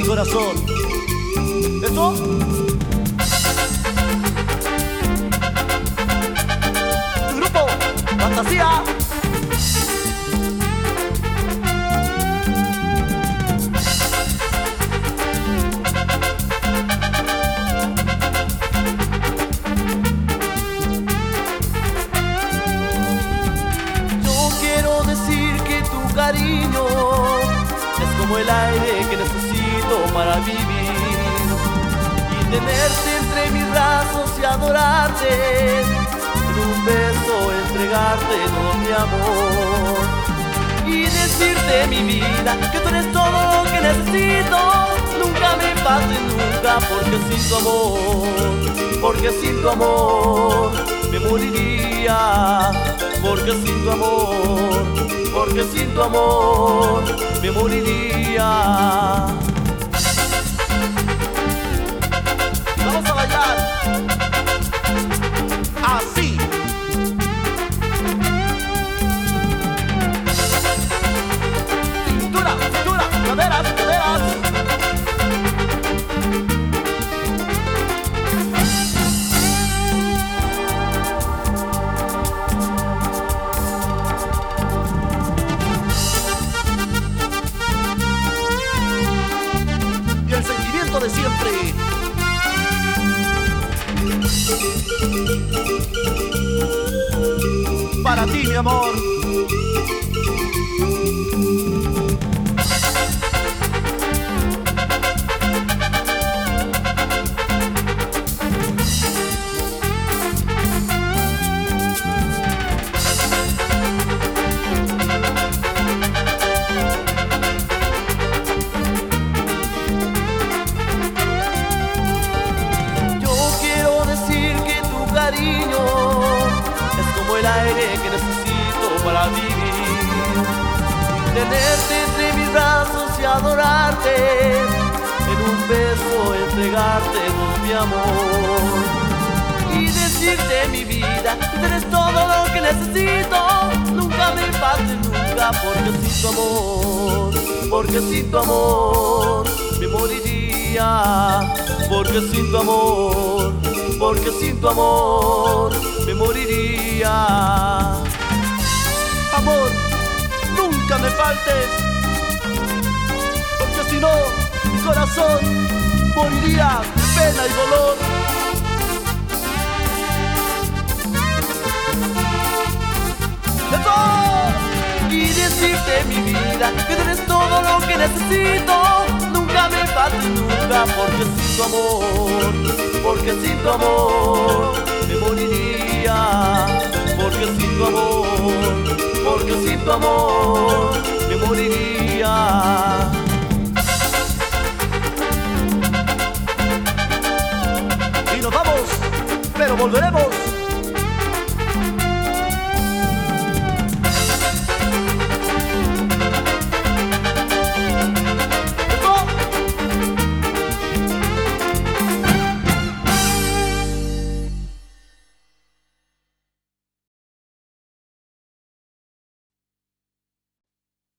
corazón. ¿Eso? Grupo Fantasía. Cariño es como el aire que necesito para vivir, y tenerte entre mis brazos y adorarte, en un beso entregarte todo mi amor y decirte, mi vida, que tú eres todo lo que necesito. Nunca me falte nunca, porque sin tu amor me moriría, porque sin tu amor me moriría. Vamos a bailar así. Cintura, cintura, caderas, caderas. De siempre. Para ti, mi amor. Es como el aire que necesito para vivir, tenerte entre mis brazos y adorarte, en un beso entregarte todo mi amor y decirte, mi vida, tú eres todo lo que necesito. Nunca me falte nunca, porque sin tu amor me moriría, porque sin tu amor me moriría. Amor, nunca me faltes, porque si no, mi corazón moriría de pena y dolor. ¡Eso! Y decirte, mi vida, que tú eres todo lo que necesito. Nunca me falte nunca, porque sin tu amor me moriría, porque sin tu amor me moriría. Y nos vamos, pero volveremos.